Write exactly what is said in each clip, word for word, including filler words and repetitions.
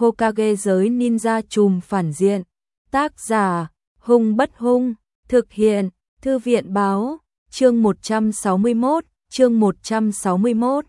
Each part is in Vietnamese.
Hokage giới ninja trùm phản diện. Tác giả, Hung Bất Hung, thực hiện, Thư viện báo, chương một trăm sáu mươi mốt, chương một trăm sáu mươi mốt.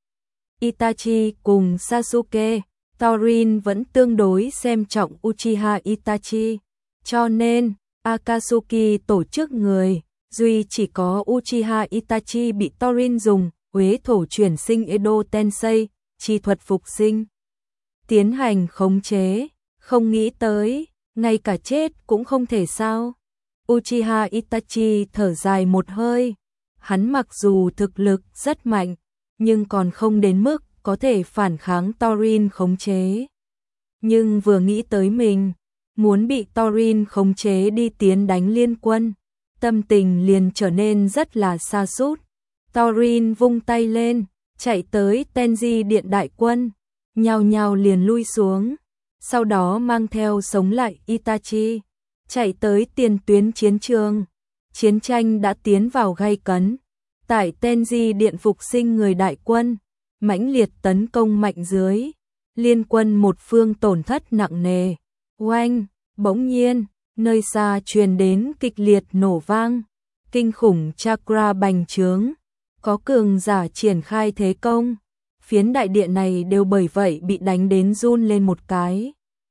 Itachi cùng Sasuke, Taurin vẫn tương đối xem trọng Uchiha Itachi, cho nên Akatsuki tổ chức người, duy chỉ có Uchiha Itachi bị Taurin dùng Huế thổ chuyển sinh Edo Tensei, chi thuật phục sinh, tiến hành khống chế, không nghĩ tới, ngay cả chết cũng không thể sao. Uchiha Itachi thở dài một hơi, hắn mặc dù thực lực rất mạnh, nhưng còn không đến mức có thể phản kháng Taurin khống chế. Nhưng vừa nghĩ tới mình, muốn bị Taurin khống chế đi tiến đánh liên quân, tâm tình liền trở nên rất là sa sút. Taurin vung tay lên, chạy tới Tenji điện đại quân, nhào nhào liền lui xuống, sau đó mang theo sống lại Itachi, chạy tới tiền tuyến chiến trường. Chiến tranh đã tiến vào gay cấn, tại Tenji điện phục sinh người đại quân, mãnh liệt tấn công mạnh dưới, liên quân một phương tổn thất nặng nề. Oanh, bỗng nhiên, nơi xa truyền đến kịch liệt nổ vang, kinh khủng chakra bành trướng, có cường giả triển khai thế công, phiến đại địa này đều bởi vậy bị đánh đến run lên một cái.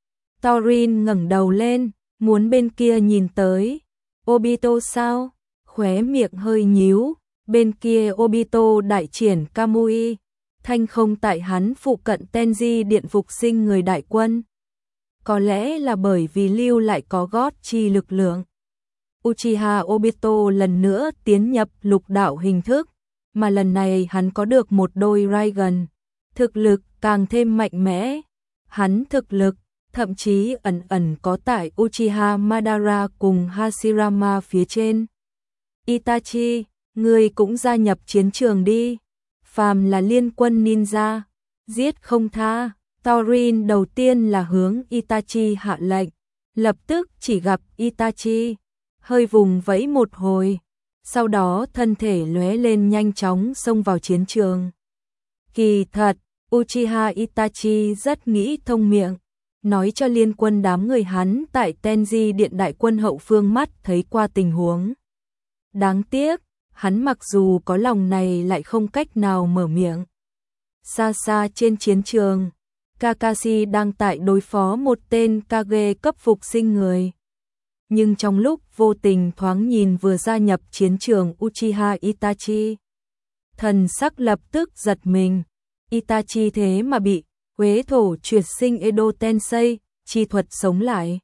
Taurin ngẩng đầu lên, muốn bên kia nhìn tới. Obito sao? Khóe miệng hơi nhíu, bên kia Obito đại triển Kamui, thanh không tại hắn phụ cận Tenji điện phục sinh người đại quân. Có lẽ là bởi vì lưu lại có gót chi lực lượng. Uchiha Obito lần nữa tiến nhập lục đạo hình thức, mà lần này hắn có được một đôi Raiden, thực lực càng thêm mạnh mẽ. Hắn thực lực thậm chí ẩn ẩn có tại Uchiha Madara cùng Hashirama phía trên. Itachi, ngươi cũng gia nhập chiến trường đi. Phàm là liên quân ninja, giết không tha. Taurin đầu tiên là hướng Itachi hạ lệnh, lập tức chỉ gặp Itachi hơi vùng vẫy một hồi, sau đó thân thể lóe lên nhanh chóng xông vào chiến trường. Kỳ thật, Uchiha Itachi rất nghĩ thông miệng, nói cho liên quân đám người hắn tại Tenji điện đại quân hậu phương mắt thấy qua tình huống. Đáng tiếc, hắn mặc dù có lòng này lại không cách nào mở miệng. Xa xa trên chiến trường, Kakashi đang tại đối phó một tên Kage cấp phục sinh người. Nhưng trong lúc vô tình thoáng nhìn vừa gia nhập chiến trường Uchiha Itachi, thần sắc lập tức giật mình. Itachi thế mà bị Huế thổ chuyển sinh Edo Tensei, chi thuật sống lại.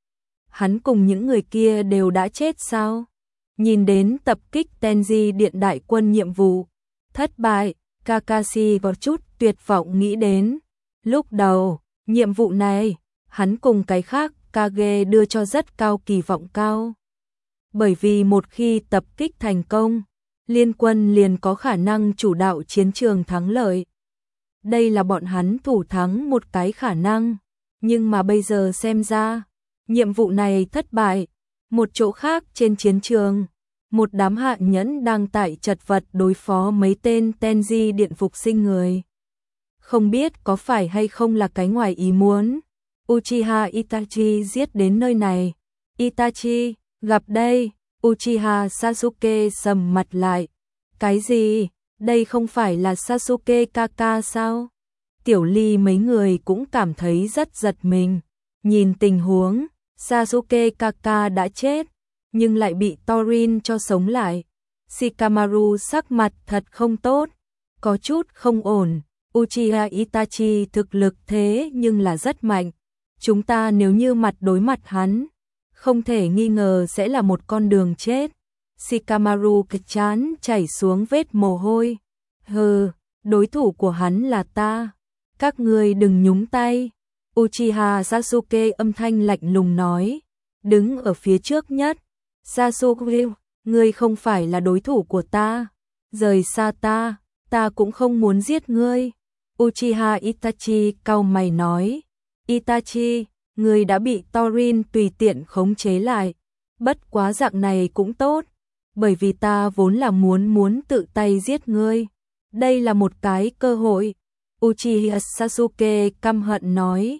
Hắn cùng những người kia đều đã chết sao? Nhìn đến tập kích Tenji điện đại quân nhiệm vụ thất bại, Kakashi có chút tuyệt vọng nghĩ đến. Lúc đầu, nhiệm vụ này, hắn cùng cái khác Kage đưa cho rất cao kỳ vọng cao. Bởi vì một khi tập kích thành công, liên quân liền có khả năng chủ đạo chiến trường thắng lợi. Đây là bọn hắn thủ thắng một cái khả năng, nhưng mà bây giờ xem ra, nhiệm vụ này thất bại. Một chỗ khác trên chiến trường, một đám hạ nhẫn đang tại chật vật đối phó mấy tên Tenji điện phục sinh người. Không biết có phải hay không là cái ngoài ý muốn, Uchiha Itachi giết đến nơi này. Itachi, gặp đây. Uchiha Sasuke sầm mặt lại. Cái gì? Đây không phải là Sasuke Kaka sao? Tiểu Ly mấy người cũng cảm thấy rất giật mình. Nhìn tình huống, Sasuke Kaka đã chết, nhưng lại bị Taurin cho sống lại. Shikamaru sắc mặt thật không tốt, có chút không ổn. Uchiha Itachi thực lực thế nhưng là rất mạnh. Chúng ta nếu như mặt đối mặt hắn, không thể nghi ngờ sẽ là một con đường chết. Shikamaru cái chán chảy xuống vết mồ hôi. Hừ, đối thủ của hắn là ta. Các ngươi đừng nhúng tay. Uchiha Sasuke âm thanh lạnh lùng nói, đứng ở phía trước nhất. Sasuke, ngươi không phải là đối thủ của ta. Rời xa ta, ta cũng không muốn giết ngươi. Uchiha Itachi cau mày nói, Itachi, ngươi đã bị Taurin tùy tiện khống chế lại. Bất quá dạng này cũng tốt, bởi vì ta vốn là muốn muốn tự tay giết ngươi. Đây là một cái cơ hội. Uchiha Sasuke căm hận nói,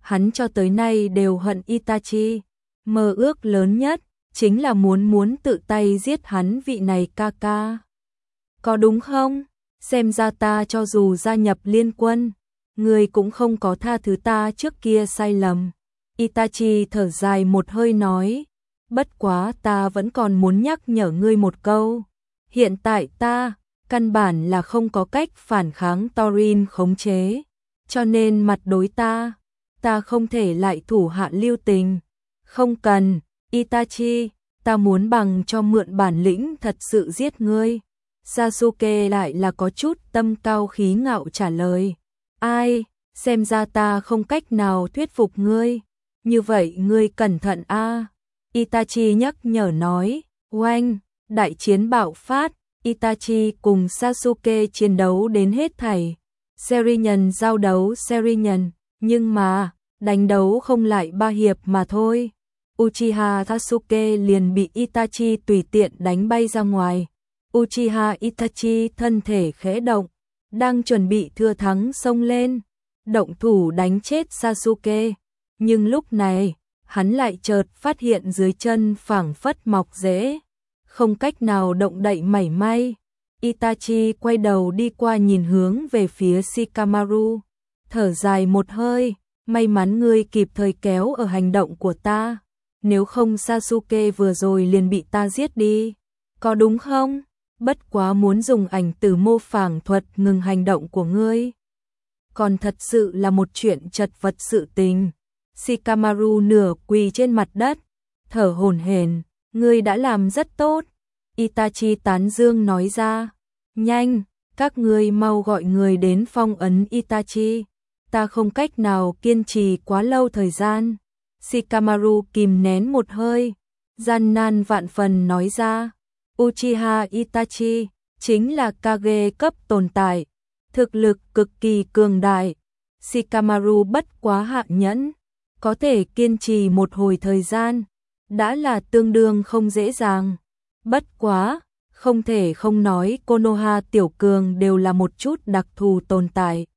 hắn cho tới nay đều hận Itachi, mơ ước lớn nhất chính là muốn muốn tự tay giết hắn vị này ca ca. Có đúng không? Xem ra ta cho dù gia nhập liên quân, ngươi cũng không có tha thứ ta trước kia sai lầm. Itachi thở dài một hơi nói, bất quá ta vẫn còn muốn nhắc nhở ngươi một câu. Hiện tại ta, căn bản là không có cách phản kháng Torin khống chế, cho nên mặt đối ta, ta không thể lại thủ hạ lưu tình. Không cần, Itachi, ta muốn bằng cho mượn bản lĩnh thật sự giết ngươi. Sasuke lại là có chút tâm cao khí ngạo trả lời. Ai, xem ra ta không cách nào thuyết phục ngươi. Như vậy ngươi cẩn thận a. Itachi nhắc nhở nói. Oanh, đại chiến bạo phát. Itachi cùng Sasuke chiến đấu đến hết thảy. Sharingan giao đấu Sharingan, nhưng mà, đánh đấu không lại ba hiệp mà thôi. Uchiha Sasuke liền bị Itachi tùy tiện đánh bay ra ngoài. Uchiha Itachi thân thể khẽ động, đang chuẩn bị thừa thắng xông lên, động thủ đánh chết Sasuke. Nhưng lúc này, hắn lại chợt phát hiện dưới chân phảng phất mọc rễ, không cách nào động đậy mảy may. Itachi quay đầu đi qua nhìn hướng về phía Shikamaru, thở dài một hơi, may mắn ngươi kịp thời kéo ở hành động của ta, nếu không Sasuke vừa rồi liền bị ta giết đi, có đúng không? Bất quá muốn dùng ảnh tử mô phảng thuật ngừng hành động của ngươi, còn thật sự là một chuyện chật vật sự tình. Shikamaru nửa quỳ trên mặt đất, thở hổn hển, ngươi đã làm rất tốt. Itachi tán dương nói ra, nhanh, các ngươi mau gọi người đến phong ấn Itachi, ta không cách nào kiên trì quá lâu thời gian. Shikamaru kìm nén một hơi, gian nan vạn phần nói ra, Uchiha Itachi chính là Kage cấp tồn tại, thực lực cực kỳ cường đại. Shikamaru bất quá hạ nhẫn, có thể kiên trì một hồi thời gian, đã là tương đương không dễ dàng. Bất quá, không thể không nói Konoha tiểu cường đều là một chút đặc thù tồn tại.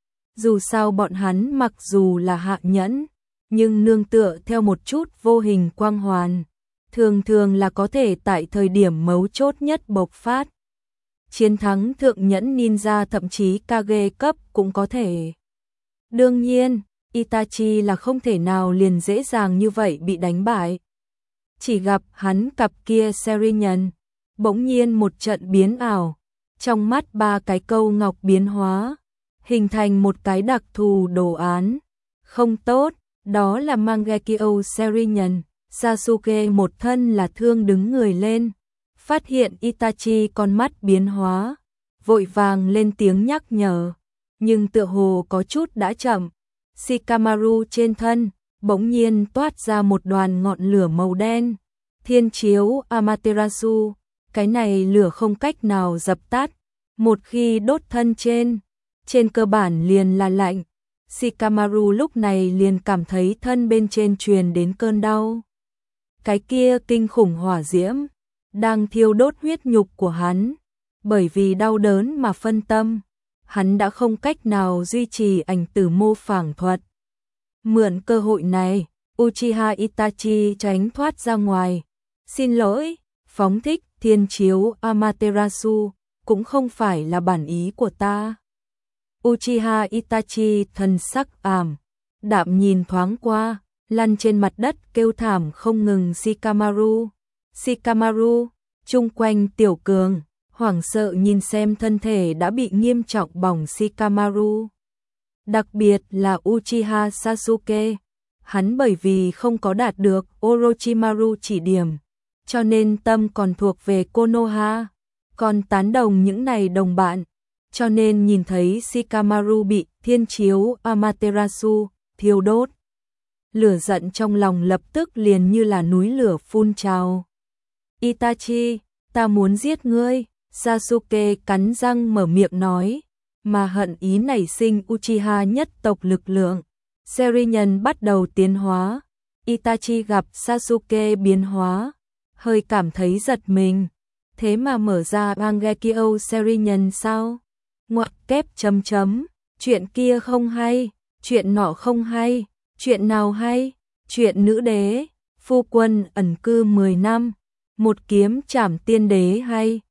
Dù sao bọn hắn mặc dù là hạ nhẫn, nhưng nương tựa theo một chút vô hình quang hoàn, thường thường là có thể tại thời điểm mấu chốt nhất bộc phát. Chiến thắng thượng nhẫn ninja thậm chí Kage cấp cũng có thể. Đương nhiên, Itachi là không thể nào liền dễ dàng như vậy bị đánh bại. Chỉ gặp hắn cặp kia Sharingan, bỗng nhiên một trận biến ảo, trong mắt ba cái câu ngọc biến hóa, hình thành một cái đặc thù đồ án. Không tốt, đó là Mangekyo Sharingan. Sasuke một thân là thương đứng người lên, phát hiện Itachi con mắt biến hóa, vội vàng lên tiếng nhắc nhở, nhưng tựa hồ có chút đã chậm. Shikamaru trên thân bỗng nhiên toát ra một đoàn ngọn lửa màu đen, thiên chiếu Amaterasu, cái này lửa không cách nào dập tắt, một khi đốt thân trên, trên cơ bản liền là lạnh. Shikamaru lúc này liền cảm thấy thân bên trên truyền đến cơn đau. Cái kia kinh khủng hỏa diễm đang thiêu đốt huyết nhục của hắn, bởi vì đau đớn mà phân tâm, hắn đã không cách nào duy trì ảnh tử mô phảng thuật. Mượn cơ hội này, Uchiha Itachi tránh thoát ra ngoài. Xin lỗi, phóng thích thiên chiếu Amaterasu cũng không phải là bản ý của ta. Uchiha Itachi thần sắc ảm đạm nhìn thoáng qua, lăn trên mặt đất kêu thảm không ngừng. Shikamaru, Shikamaru, chung quanh tiểu cường, hoảng sợ nhìn xem thân thể đã bị nghiêm trọng bỏng Shikamaru. Đặc biệt là Uchiha Sasuke, hắn bởi vì không có đạt được Orochimaru chỉ điểm, cho nên tâm còn thuộc về Konoha, còn tán đồng những này đồng bạn, cho nên nhìn thấy Shikamaru bị thiên chiếu Amaterasu thiêu đốt, lửa giận trong lòng lập tức liền như là núi lửa phun trào. Itachi, ta muốn giết ngươi. Sasuke cắn răng mở miệng nói, mà hận ý nảy sinh Uchiha nhất tộc lực lượng. Sharingan bắt đầu tiến hóa. Itachi gặp Sasuke biến hóa, hơi cảm thấy giật mình. Thế mà mở ra Mangekyo Sharingan sao? Ngoặc kép chấm chấm, chuyện kia không hay, chuyện nọ không hay, Chuyện nào hay? Chuyện nữ đế, phu quân ẩn cư mười năm, một kiếm trảm tiên đế hay?